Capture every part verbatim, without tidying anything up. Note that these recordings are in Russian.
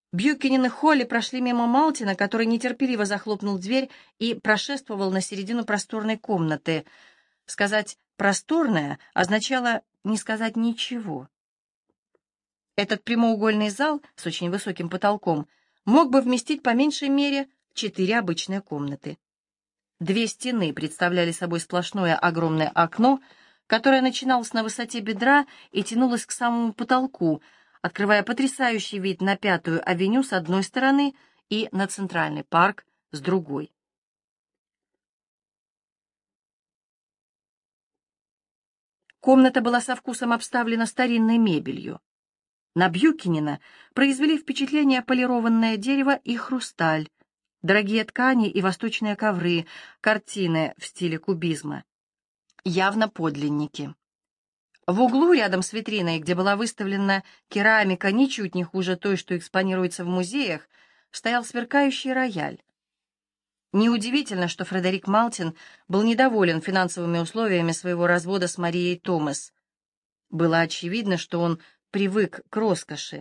Бьюкенен и Холли прошли мимо Малтина, который нетерпеливо захлопнул дверь и прошествовал на середину просторной комнаты. Сказать «просторная» означало не сказать ничего. Этот прямоугольный зал с очень высоким потолком мог бы вместить по меньшей мере четыре обычные комнаты. Две стены представляли собой сплошное огромное окно, которое начиналось на высоте бедра и тянулось к самому потолку, открывая потрясающий вид на Пятую авеню с одной стороны и на Центральный парк с другой. Комната была со вкусом обставлена старинной мебелью. На Бьюкенена произвели впечатление полированное дерево и хрусталь, дорогие ткани и восточные ковры, картины в стиле кубизма. Явно подлинники. В углу, рядом с витриной, где была выставлена керамика ничуть не хуже той, что экспонируется в музеях, стоял сверкающий рояль. Неудивительно, что Фредерик Малтин был недоволен финансовыми условиями своего развода с Марией Томас. Было очевидно, что он привык к роскоши.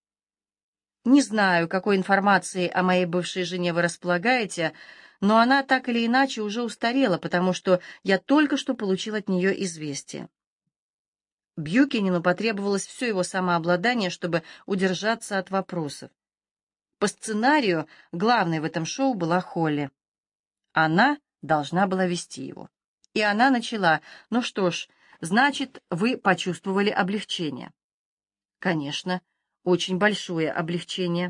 «Не знаю, какой информацией о моей бывшей жене вы располагаете, но она так или иначе уже устарела, потому что я только что получил от нее известие». Бьюкенену потребовалось все его самообладание, чтобы удержаться от вопросов. По сценарию главной в этом шоу была Холли. Она должна была вести его. И она начала: «Ну что ж, значит, вы почувствовали облегчение». «Конечно, очень большое облегчение».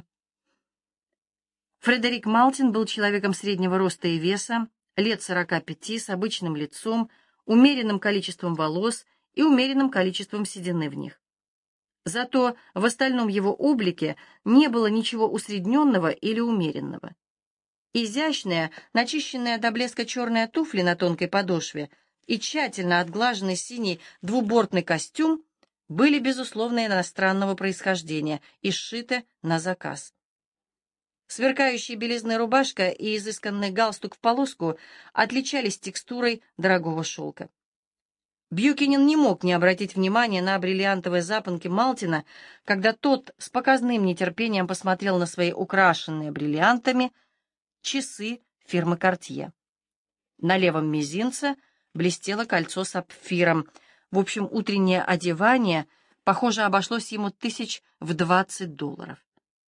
Фредерик Малтин был человеком среднего роста и веса, лет сорока пяти, с обычным лицом, умеренным количеством волос и умеренным количеством седины в них. Зато в остальном его облике не было ничего усредненного или умеренного. Изящные, начищенные до блеска черные туфли на тонкой подошве и тщательно отглаженный синий двубортный костюм были, безусловно, иностранного происхождения и сшиты на заказ. Сверкающая белизная рубашка и изысканный галстук в полоску отличались текстурой дорогого шелка. Бьюкенен не мог не обратить внимания на бриллиантовые запонки Малтина, когда тот с показным нетерпением посмотрел на свои украшенные бриллиантами часы фирмы Cartier. На левом мизинце блестело кольцо с сапфиром. В общем, утреннее одевание, похоже, обошлось ему тысяч в двадцать долларов.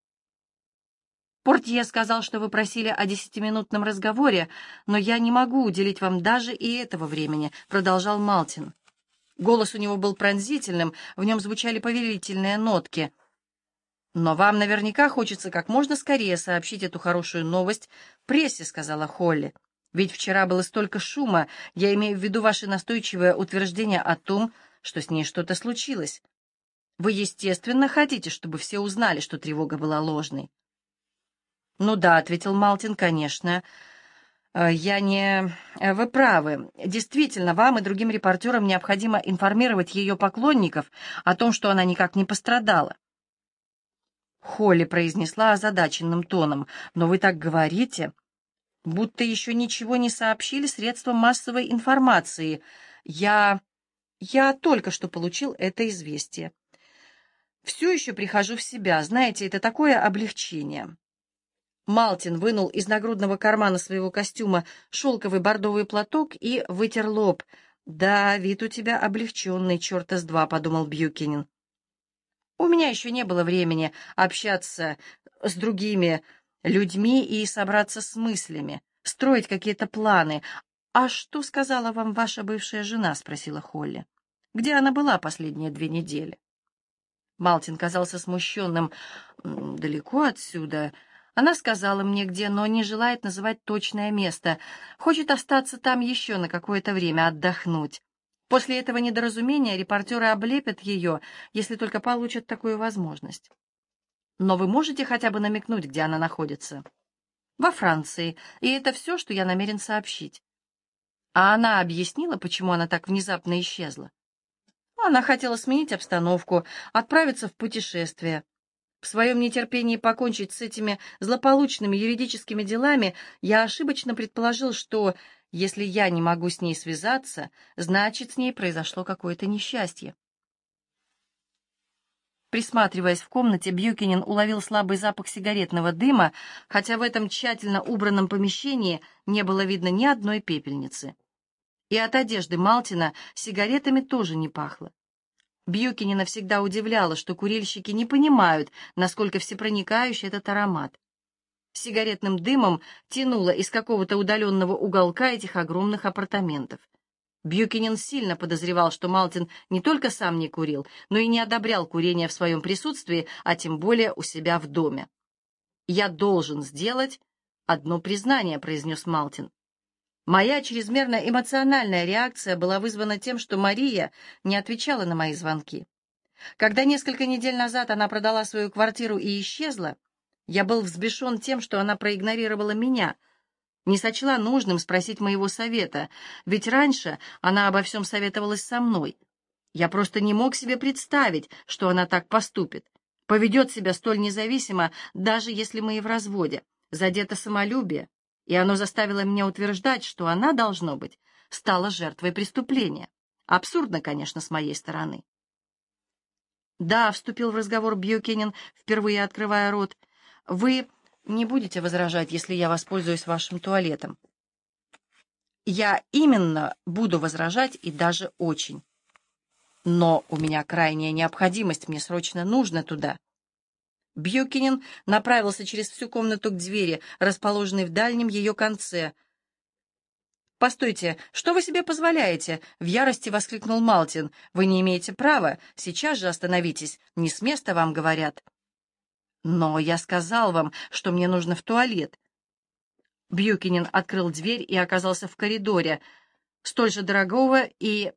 «Портье сказал, что вы просили о десятиминутном разговоре, но я не могу уделить вам даже и этого времени», — продолжал Малтин. Голос у него был пронзительным, в нем звучали повелительные нотки. «Но вам наверняка хочется как можно скорее сообщить эту хорошую новость прессе», — сказала Холли. «Ведь вчера было столько шума, я имею в виду ваше настойчивое утверждение о том, что с ней что-то случилось. Вы, естественно, хотите, чтобы все узнали, что тревога была ложной». «Ну да», — ответил Малтин, — «конечно. Я не... Вы правы. Действительно, вам и другим репортерам необходимо информировать ее поклонников о том, что она никак не пострадала». Холли произнесла озадаченным тоном: «Но вы так говорите, будто еще ничего не сообщили средствам массовой информации. Я... я только что получил это известие. Все еще прихожу в себя. Знаете, это такое облегчение». Малтин вынул из нагрудного кармана своего костюма шелковый бордовый платок и вытер лоб. «Да, вид у тебя облегченный, черта с два», — подумал Бьюкенен. «У меня еще не было времени общаться с другими людьми и собраться с мыслями, строить какие-то планы. А что сказала вам ваша бывшая жена?» — спросила Холли. «Где она была последние две недели?» Малтин казался смущенным. «Далеко отсюда. Она сказала мне где, но не желает называть точное место. Хочет остаться там еще на какое-то время, отдохнуть. После этого недоразумения репортеры облепят ее, если только получат такую возможность. Но вы можете хотя бы намекнуть, где она находится?» «Во Франции, и это все, что я намерен сообщить». «А она объяснила, почему она так внезапно исчезла?» «Она хотела сменить обстановку, отправиться в путешествие. В своем нетерпении покончить с этими злополучными юридическими делами я ошибочно предположил, что, если я не могу с ней связаться, значит, с ней произошло какое-то несчастье». Присматриваясь в комнате, Бьюкинен уловил слабый запах сигаретного дыма, хотя в этом тщательно убранном помещении не было видно ни одной пепельницы. И от одежды Малтина сигаретами тоже не пахло. Бьюкинена всегда удивляло, что курильщики не понимают, насколько всепроникающий этот аромат. Сигаретным дымом тянуло из какого-то удаленного уголка этих огромных апартаментов. Бьюкинен сильно подозревал, что Малтин не только сам не курил, но и не одобрял курение в своем присутствии, а тем более у себя в доме. «Я должен сделать одно признание», — произнес Малтин. «Моя чрезмерно эмоциональная реакция была вызвана тем, что Мария не отвечала на мои звонки. Когда несколько недель назад она продала свою квартиру и исчезла, я был взбешен тем, что она проигнорировала меня, не сочла нужным спросить моего совета, ведь раньше она обо всем советовалась со мной. Я просто не мог себе представить, что она так поступит, поведет себя столь независимо, даже если мы и в разводе. Задето самолюбие, и оно заставило меня утверждать, что она, должно быть, стала жертвой преступления. Абсурдно, конечно, с моей стороны. «Да», — вступил в разговор Бьюкинен, впервые открывая рот, — «вы не будете возражать, если я воспользуюсь вашим туалетом?» «Я именно буду возражать, и даже очень. Но у меня крайняя необходимость, мне срочно нужно туда». Бьюкинен направился через всю комнату к двери, расположенной в дальнем ее конце. «Постойте, что вы себе позволяете?» — в ярости воскликнул Малтин. «Вы не имеете права. Сейчас же остановитесь. Не с места вам говорят». «Но я сказал вам, что мне нужно в туалет». Бьюкинен открыл дверь и оказался в коридоре, столь же дорогого и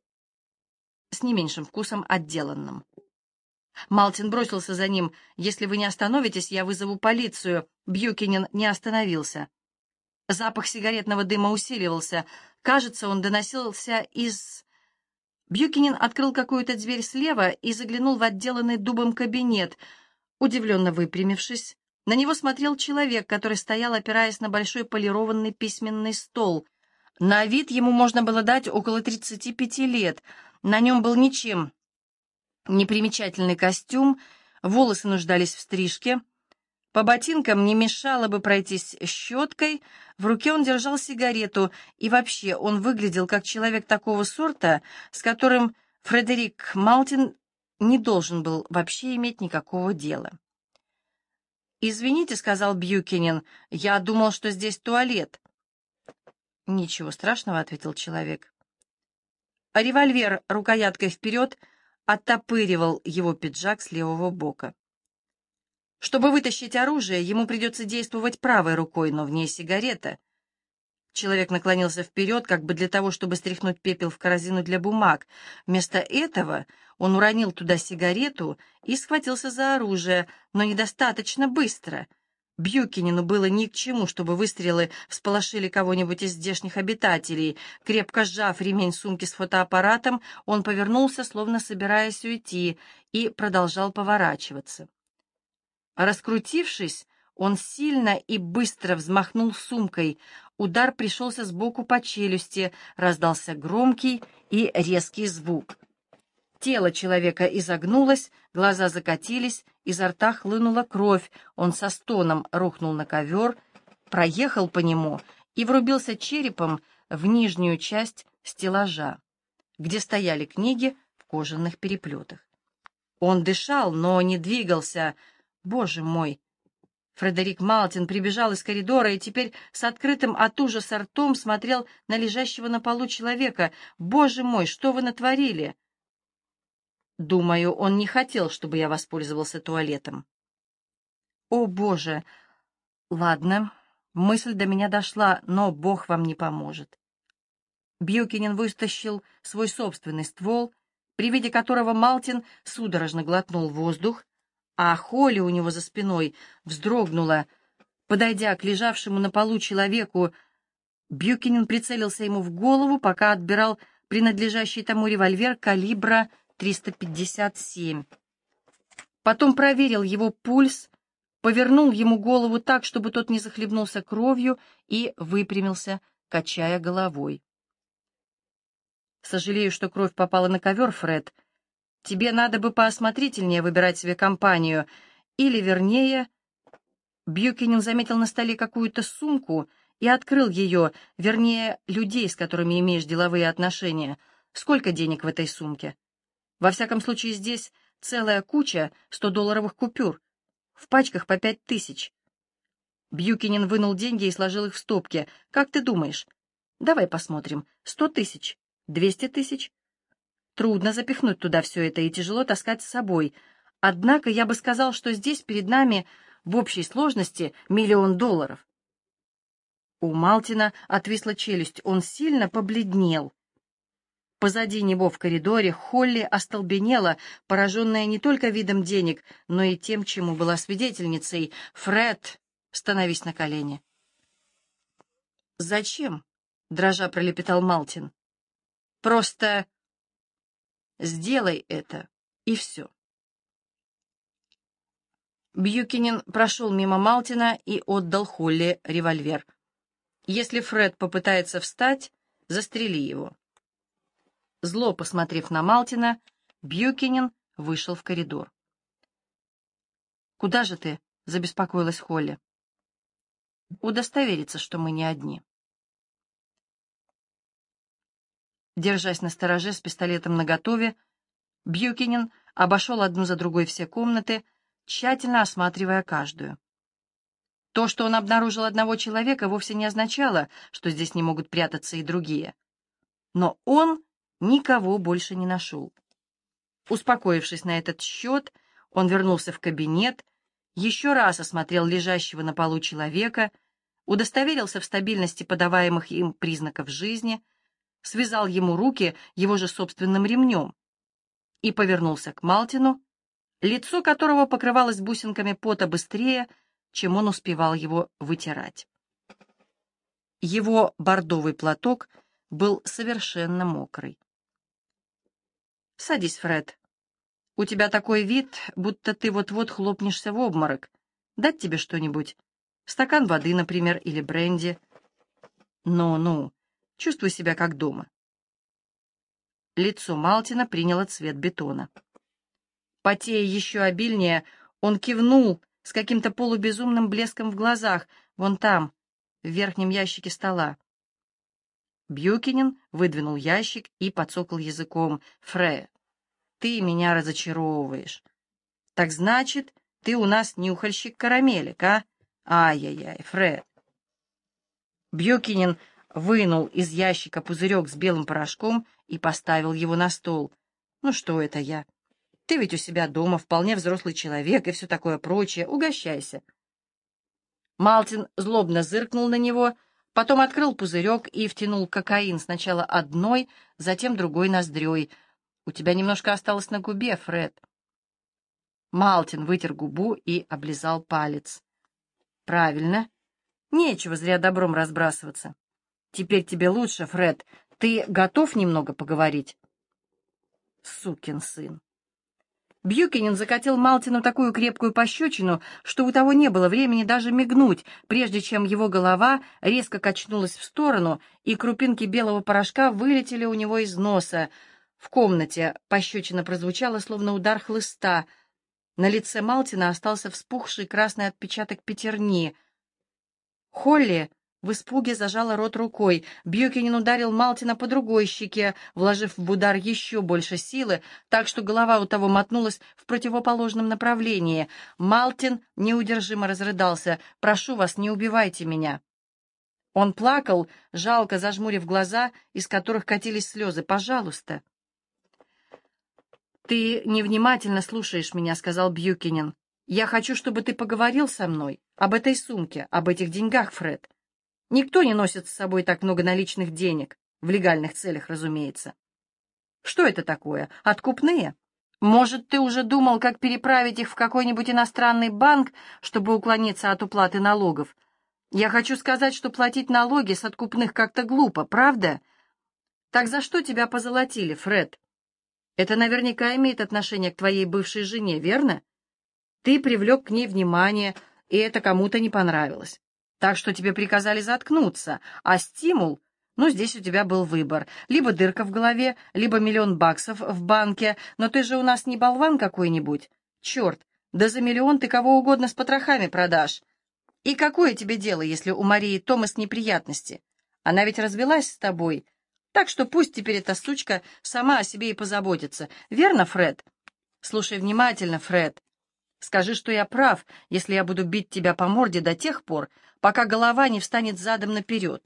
с не меньшим вкусом отделанным. Малтин бросился за ним. «Если вы не остановитесь, я вызову полицию». Бьюкинен не остановился. Запах сигаретного дыма усиливался. Кажется, он доносился из... Бьюкинен открыл какую-то дверь слева и заглянул в отделанный дубом кабинет. Удивленно выпрямившись, на него смотрел человек, который стоял, опираясь на большой полированный письменный стол. На вид ему можно было дать около тридцати пяти лет. На нем был ничем непримечательный костюм, волосы нуждались в стрижке. По ботинкам не мешало бы пройтись щеткой, в руке он держал сигарету, и вообще он выглядел как человек такого сорта, с которым Фредерик Малтин не должен был вообще иметь никакого дела. «Извините», — сказал Бьюкинен, — «я думал, что здесь туалет». «Ничего страшного», — ответил человек. Револьвер рукояткой вперед оттопыривал его пиджак с левого бока. Чтобы вытащить оружие, ему придется действовать правой рукой, но в ней сигарета. Человек наклонился вперед, как бы для того, чтобы стряхнуть пепел в корзину для бумаг. Вместо этого он уронил туда сигарету и схватился за оружие, но недостаточно быстро. Бьюкинену было ни к чему, чтобы выстрелы всполошили кого-нибудь из здешних обитателей. Крепко сжав ремень сумки с фотоаппаратом, он повернулся, словно собираясь уйти, и продолжал поворачиваться. Раскрутившись, он сильно и быстро взмахнул сумкой. Удар пришелся сбоку по челюсти, раздался громкий и резкий звук. Тело человека изогнулось, глаза закатились, изо рта хлынула кровь. Он со стоном рухнул на ковер, проехал по нему и врубился черепом в нижнюю часть стеллажа, где стояли книги в кожаных переплетах. Он дышал, но не двигался. Боже мой! Фредерик Малтин прибежал из коридора и теперь с открытым от ужаса ртом смотрел на лежащего на полу человека. «Боже мой, что вы натворили?» «Думаю, он не хотел, чтобы я воспользовался туалетом». «О, Боже! Ладно, мысль до меня дошла, но Бог вам не поможет». Бьюкинен вытащил свой собственный ствол, при виде которого Малтин судорожно глотнул воздух, а Холли у него за спиной вздрогнула. Подойдя к лежавшему на полу человеку, Бьюкинен прицелился ему в голову, пока отбирал принадлежащий тому револьвер калибра триста пятьдесят семь. Потом проверил его пульс, повернул ему голову так, чтобы тот не захлебнулся кровью, и выпрямился, качая головой. «Сожалею, что кровь попала на ковер, Фред. Тебе надо бы поосмотрительнее выбирать себе компанию. Или, вернее, Бьюкинен заметил на столе какую-то сумку и открыл ее, вернее, людей, с которыми имеешь деловые отношения. Сколько денег в этой сумке? Во всяком случае, здесь целая куча сто-долларовых купюр, в пачках по пять тысяч. Бьюкинен вынул деньги и сложил их в стопки. Как ты думаешь? Давай посмотрим. Сто тысяч? Двести тысяч? Трудно запихнуть туда все это и тяжело таскать с собой. Однако я бы сказал, что здесь перед нами в общей сложности миллион долларов. У Малтина отвисла челюсть, он сильно побледнел. Позади него в коридоре Холли остолбенела, пораженная не только видом денег, но и тем, чему была свидетельницей. «Фред, становись на колени». «Зачем?» — дрожа пролепетал Малтин. «Просто сделай это, и все». Бьюкинен прошел мимо Малтина и отдал Холли револьвер. «Если Фред попытается встать, застрели его». Зло посмотрев на Малтина, Бьюкинен вышел в коридор. «Куда же ты?» — забеспокоилась Холли. «Удостовериться, что мы не одни». Держась настороже с пистолетом наготове, Бьюкинен обошел одну за другой все комнаты, тщательно осматривая каждую. То, что он обнаружил одного человека, вовсе не означало, что здесь не могут прятаться и другие. Но он никого больше не нашел. Успокоившись на этот счет, он вернулся в кабинет, еще раз осмотрел лежащего на полу человека, удостоверился в стабильности подаваемых им признаков жизни, связал ему руки его же собственным ремнем и повернулся к Малтину, лицо которого покрывалось бусинками пота быстрее, чем он успевал его вытирать. Его бордовый платок был совершенно мокрый. «Садись, Фред. У тебя такой вид, будто ты вот-вот хлопнешься в обморок. Дать тебе что-нибудь? Стакан воды, например, или бренди? Ну-ну, чувствуй себя как дома». Лицо Малтина приняло цвет бетона. Потея еще обильнее, он кивнул с каким-то полубезумным блеском в глазах, вон там, в верхнем ящике стола. Бьюкинен выдвинул ящик и подсокал языком. «Фред, ты меня разочаровываешь. Так значит, ты у нас нюхальщик карамелек, а? Ай-яй-яй, Фред». Бьюкинен вынул из ящика пузырек с белым порошком и поставил его на стол. «Ну что это я? Ты ведь у себя дома, вполне взрослый человек и все такое прочее. Угощайся». Малтин злобно зыркнул на него, потом открыл пузырек и втянул кокаин сначала одной, затем другой ноздрёй. «У тебя немножко осталось на губе, Фред». Малтин вытер губу и облизал палец. «Правильно. Нечего зря добром разбрасываться. Теперь тебе лучше, Фред. Ты готов немного поговорить?» Сукин сын. Бьюкинен закатил Малтину такую крепкую пощечину, что у того не было времени даже мигнуть, прежде чем его голова резко качнулась в сторону, и крупинки белого порошка вылетели у него из носа. В комнате пощечина прозвучала, словно удар хлыста. На лице Малтина остался вспухший красный отпечаток пятерни. Холли в испуге зажала рот рукой. Бьюкинен ударил Малтина по другой щеке, вложив в удар еще больше силы, так что голова у того мотнулась в противоположном направлении. Малтин неудержимо разрыдался. «Прошу вас, не убивайте меня». Он плакал, жалко зажмурив глаза, из которых катились слезы. «Пожалуйста». «Ты невнимательно слушаешь меня», — сказал Бьюкинен. «Я хочу, чтобы ты поговорил со мной об этой сумке, об этих деньгах, Фред. Никто не носит с собой так много наличных денег, в легальных целях, разумеется. Что это такое? Откупные? Может, ты уже думал, как переправить их в какой-нибудь иностранный банк, чтобы уклониться от уплаты налогов? Я хочу сказать, что платить налоги с откупных как-то глупо, правда? Так за что тебя позолотили, Фред? Это наверняка имеет отношение к твоей бывшей жене, верно? Ты привлек к ней внимание, и это кому-то не понравилось. Так что тебе приказали заткнуться, а стимул Ну, здесь у тебя был выбор. Либо дырка в голове, либо миллион баксов в банке. Но ты же у нас не болван какой-нибудь. Черт, да за миллион ты кого угодно с потрохами продашь. И какое тебе дело, если у Марии Томас неприятности? Она ведь развелась с тобой. Так что пусть теперь эта сучка сама о себе и позаботится. Верно, Фред? Слушай внимательно, Фред. Скажи, что я прав, если я буду бить тебя по морде до тех пор, пока голова не встанет задом наперед.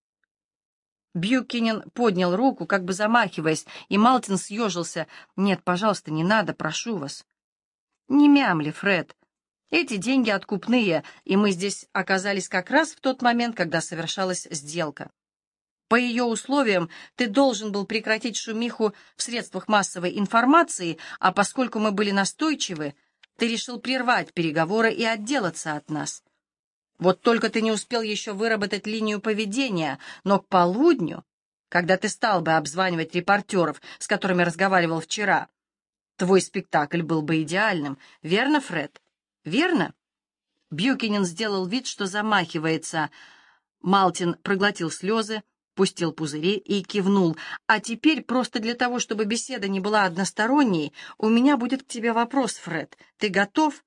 Бьюкинен поднял руку, как бы замахиваясь, и Малтин съежился. «Нет, пожалуйста, не надо, прошу вас». «Не мямли, Фред. Эти деньги откупные, и мы здесь оказались как раз в тот момент, когда совершалась сделка. По ее условиям ты должен был прекратить шумиху в средствах массовой информации, а поскольку мы были настойчивы, ты решил прервать переговоры и отделаться от нас. Вот только ты не успел еще выработать линию поведения, но к полудню, когда ты стал бы обзванивать репортеров, с которыми разговаривал вчера, твой спектакль был бы идеальным. Верно, Фред? Верно?» Бьюкинен сделал вид, что замахивается. Малтин проглотил слезы, пустил пузыри и кивнул. «А теперь, просто для того, чтобы беседа не была односторонней, у меня будет к тебе вопрос, Фред. Ты готов?»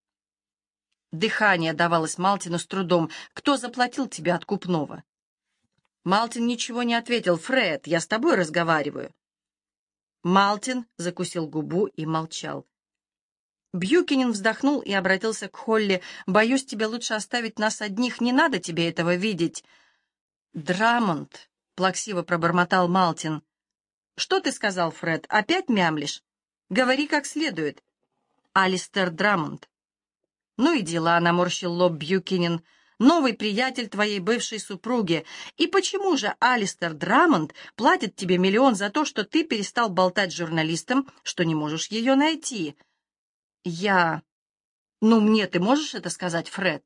Дыхание давалось Малтину с трудом. «Кто заплатил тебе откупного?» Малтин ничего не ответил. «Фред, я с тобой разговариваю». Малтин закусил губу и молчал. Бьюкинен вздохнул и обратился к Холли. «Боюсь, тебе лучше оставить нас одних. Не надо тебе этого видеть». «Драмонт», — плаксиво пробормотал Малтин. «Что ты сказал, Фред? Опять мямлишь? Говори как следует». «Алистер Драмонт». «Ну и дела», — наморщил лоб Бьюкинен. «Новый приятель твоей бывшей супруги. И почему же Алистер Драмонт платит тебе миллион за то, что ты перестал болтать с журналистом, что не можешь ее найти?» «Я... Ну, мне ты можешь это сказать, Фред?»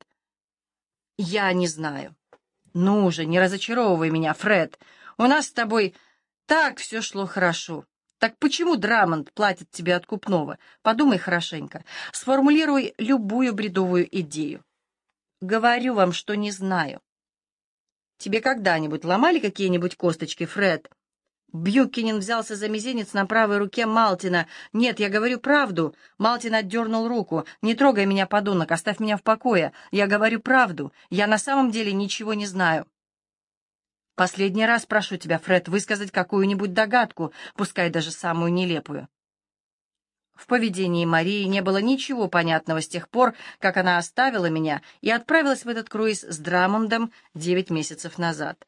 «Я не знаю». «Ну же, не разочаровывай меня, Фред. У нас с тобой так все шло хорошо. Так почему Драмонт платит тебе откупного? Подумай хорошенько. Сформулируй любую бредовую идею». «Говорю вам, что не знаю». «Тебе когда-нибудь ломали какие-нибудь косточки, Фред?» Бьюкинен взялся за мизинец на правой руке Малтина. «Нет, я говорю правду». Малтин отдернул руку. «Не трогай меня, подонок, оставь меня в покое. Я говорю правду. Я на самом деле ничего не знаю». «Последний раз прошу тебя, Фред, высказать какую-нибудь догадку, пускай даже самую нелепую». В поведении Марии не было ничего понятного с тех пор, как она оставила меня и отправилась в этот круиз с Драмондом девять месяцев назад.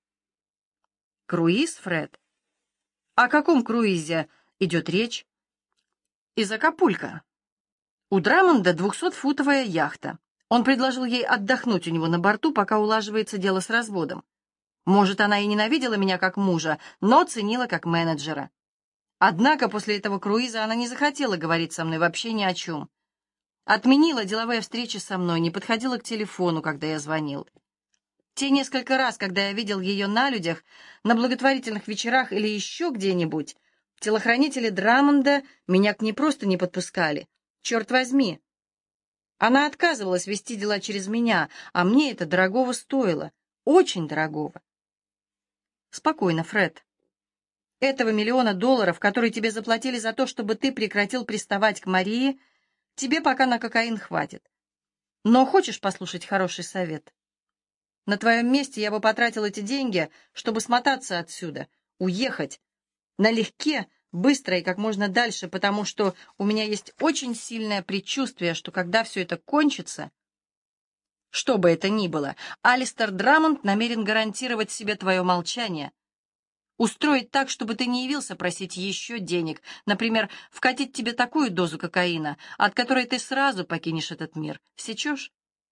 «Круиз, Фред? О каком круизе идет речь?» «Из Акапулько. У Драмонда двухсотфутовая яхта. Он предложил ей отдохнуть у него на борту, пока улаживается дело с разводом. Может, она и ненавидела меня как мужа, но ценила как менеджера. Однако после этого круиза она не захотела говорить со мной вообще ни о чем. Отменила деловые встречи со мной, не подходила к телефону, когда я звонил. Те несколько раз, когда я видел ее на людях, на благотворительных вечерах или еще где-нибудь, телохранители Драмонда меня к ней просто не подпускали. Черт возьми! Она отказывалась вести дела через меня, а мне это дорогого стоило, очень дорогого. Спокойно, Фред. Этого миллиона долларов, которые тебе заплатили за то, чтобы ты прекратил приставать к Марии, тебе пока на кокаин хватит. Но хочешь послушать хороший совет? На твоем месте я бы потратил эти деньги, чтобы смотаться отсюда, уехать. Налегке, быстро и как можно дальше, потому что у меня есть очень сильное предчувствие, что когда все это кончится, что бы это ни было, Алистер Драмонд намерен гарантировать себе твое молчание, устроить так, чтобы ты не явился просить еще денег, например, вкатить тебе такую дозу кокаина, от которой ты сразу покинешь этот мир. Сечешь?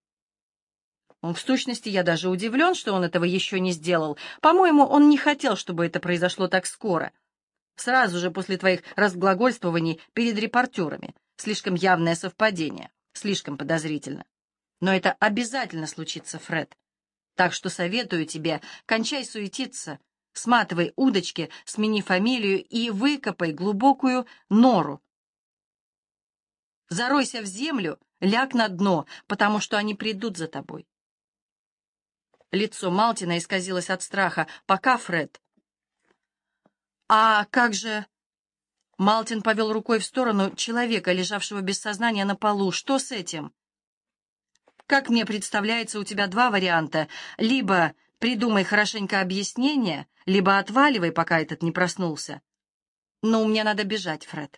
В сущности, я даже удивлен, что он этого еще не сделал. По-моему, он не хотел, чтобы это произошло так скоро. Сразу же после твоих разглагольствований перед репортерами. Слишком явное совпадение, слишком подозрительно. Но это обязательно случится, Фред. Так что советую тебе, кончай суетиться, сматывай удочки, смени фамилию и выкопай глубокую нору. Заройся в землю, ляг на дно, потому что они придут за тобой. Лицо Малтина исказилось от страха. «Пока, Фред». «А как же...» Малтин повел рукой в сторону человека, лежавшего без сознания на полу. «Что с этим?» «Как мне представляется, у тебя два варианта. Либо придумай хорошенько объяснение, либо отваливай, пока этот не проснулся. Но мне надо бежать, Фред».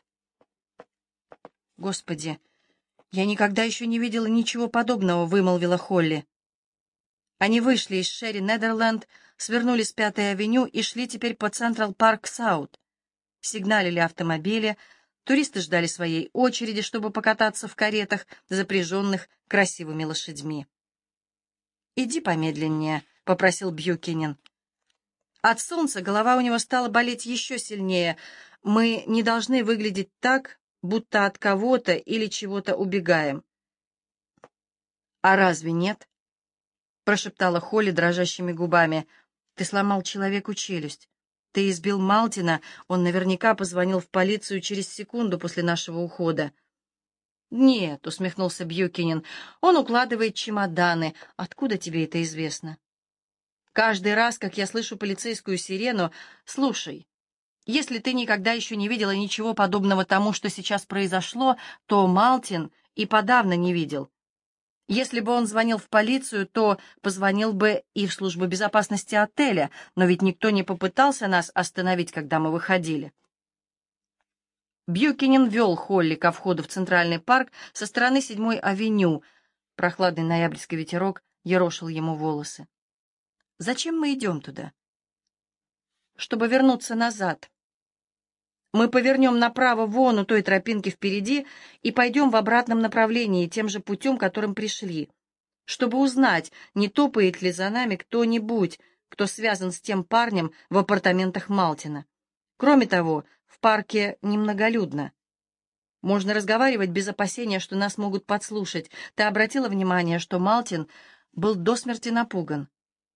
«Господи, я никогда еще не видела ничего подобного», — вымолвила Холли. Они вышли из Шерри Недерленд, свернули с Пятой авеню и шли теперь по Централ Парк Саут. Сигналили автомобили, туристы ждали своей очереди, чтобы покататься в каретах, запряженных красивыми лошадьми. «Иди помедленнее», — попросил Бьюкинен. От солнца голова у него стала болеть еще сильнее. «Мы не должны выглядеть так, будто от кого-то или чего-то убегаем». «А разве нет?» — прошептала Холли дрожащими губами. «Ты сломал человеку челюсть. Ты избил Малтина, он наверняка позвонил в полицию через секунду после нашего ухода». «Нет», — усмехнулся Бьюкинен, — «он укладывает чемоданы. Откуда тебе это известно?» «Каждый раз, как я слышу полицейскую сирену, слушай, если ты никогда еще не видела ничего подобного тому, что сейчас произошло, то Малтин и подавно не видел. Если бы он звонил в полицию, то позвонил бы и в службу безопасности отеля, но ведь никто не попытался нас остановить, когда мы выходили». Бьюкинен вел Холли ко входу в Центральный парк со стороны Седьмой авеню. Прохладный ноябрьский ветерок ерошил ему волосы. «Зачем мы идем туда?» «Чтобы вернуться назад. Мы повернем направо вон у той тропинки впереди и пойдем в обратном направлении, тем же путем, которым пришли, чтобы узнать, не топает ли за нами кто-нибудь, кто связан с тем парнем в апартаментах Малтина. Кроме того, в парке немноголюдно. Можно разговаривать без опасения, что нас могут подслушать. Ты обратила внимание, что Малтин был до смерти напуган?»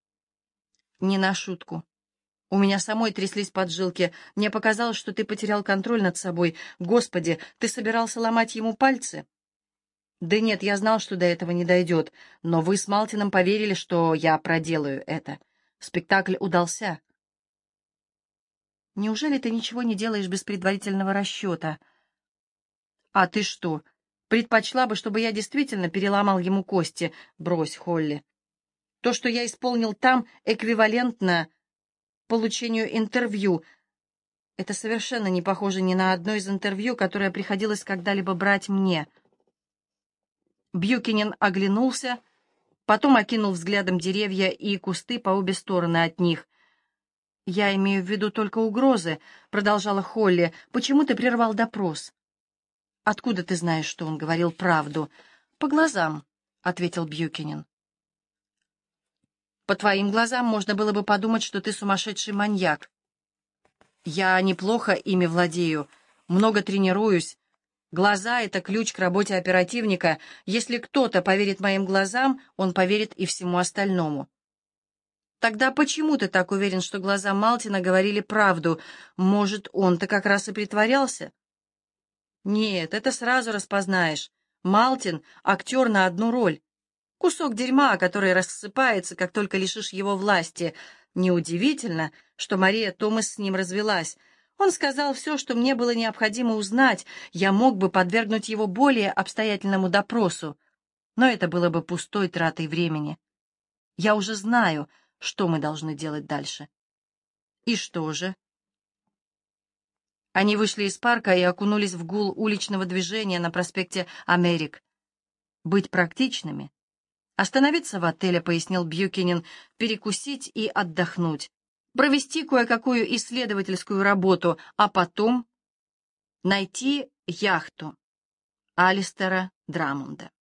«Не на шутку. У меня самой тряслись поджилки. Мне показалось, что ты потерял контроль над собой. Господи, ты собирался ломать ему пальцы?» «Да нет, я знал, что до этого не дойдет. Но вы с Малтином поверили, что я проделаю это. Спектакль удался». «Неужели ты ничего не делаешь без предварительного расчета?» «А ты что, предпочла бы, чтобы я действительно переломал ему кости?» «Брось, Холли. То, что я исполнил там, эквивалентно получению интервью. Это совершенно не похоже ни на одно из интервью, которое приходилось когда-либо брать мне». Бьюкинен оглянулся, потом окинул взглядом деревья и кусты по обе стороны от них. «Я имею в виду только угрозы», — продолжала Холли. «Почему ты прервал допрос?» «Откуда ты знаешь, что он говорил правду?» «По глазам», — ответил Бьюкинен. «По твоим глазам можно было бы подумать, что ты сумасшедший маньяк. Я неплохо ими владею, много тренируюсь. Глаза — это ключ к работе оперативника. Если кто-то поверит моим глазам, он поверит и всему остальному». «Тогда почему ты так уверен, что глаза Малтина говорили правду? Может, он-то как раз и притворялся?» «Нет, это сразу распознаешь. Малтин — актер на одну роль. Кусок дерьма, который рассыпается, как только лишишь его власти. Неудивительно, что Мария Томас с ним развелась. Он сказал все, что мне было необходимо узнать. Я мог бы подвергнуть его более обстоятельному допросу, но это было бы пустой тратой времени. Я уже знаю, что мы должны делать дальше». «И что же?» Они вышли из парка и окунулись в гул уличного движения на проспекте Америк. «Быть практичными. Остановиться в отеле», — пояснил Бьюкинен, «перекусить и отдохнуть, провести кое-какую исследовательскую работу, а потом найти яхту Алистера Драмонда».